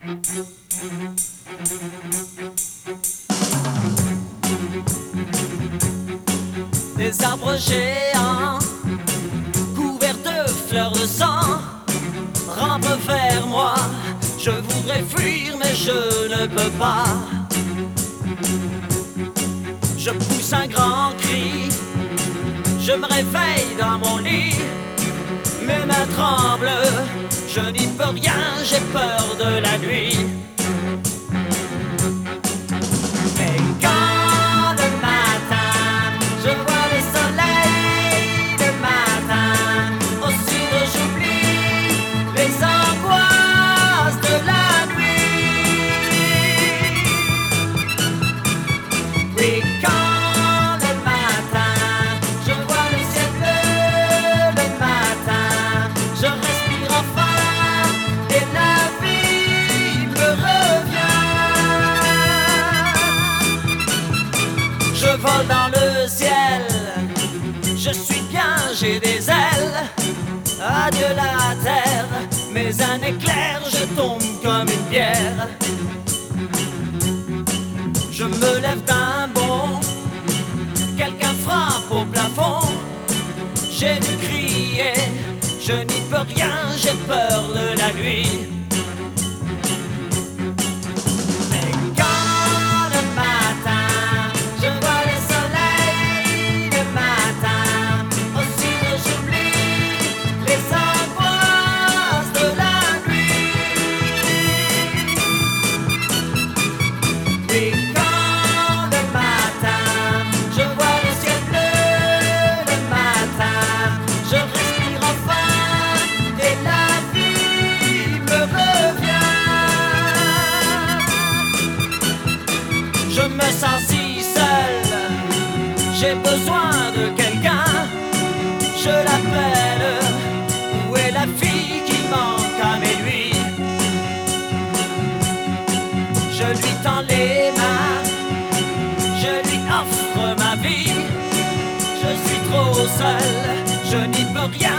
Des arbres géants couverts de fleurs de sang rampent vers moi. Je voudrais fuir mais je ne peux pas. Je pousse un grand cri, je me réveille dans mon lit. Mes mains tremblent, je n'y peux rien, j'ai peur de la nuit. Mais quand le matin, je vois le soleil, le matin, au sud j'oublie les angoisses de la nuit. Oui, quand le matin, je vois le ciel bleu, le matin, je respire enfin et la vie me revient. Je vole dans le ciel, je suis bien, j'ai des ailes. Adieu la terre, mais un éclair, je tombe comme une pierre. Je me lève d'un bond, quelqu'un frappe au plafond. J'ai dû crier, je n'y peux rien, j'ai peur de la nuit. Mais quand le matin, je vois le soleil, le matin, au sud j'oublie les angoisses de la nuit. Oui, quand le matin, je vois le ciel bleu, le matin, je respire enfin et la vie me revient. Je me sens si seul, j'ai besoin de quelqu'un. Je l'appelle, où est la fille qui manque à mes nuits? Je lui tends les mains, je lui offre ma vie. Je suis trop seul, je n'y peux rien,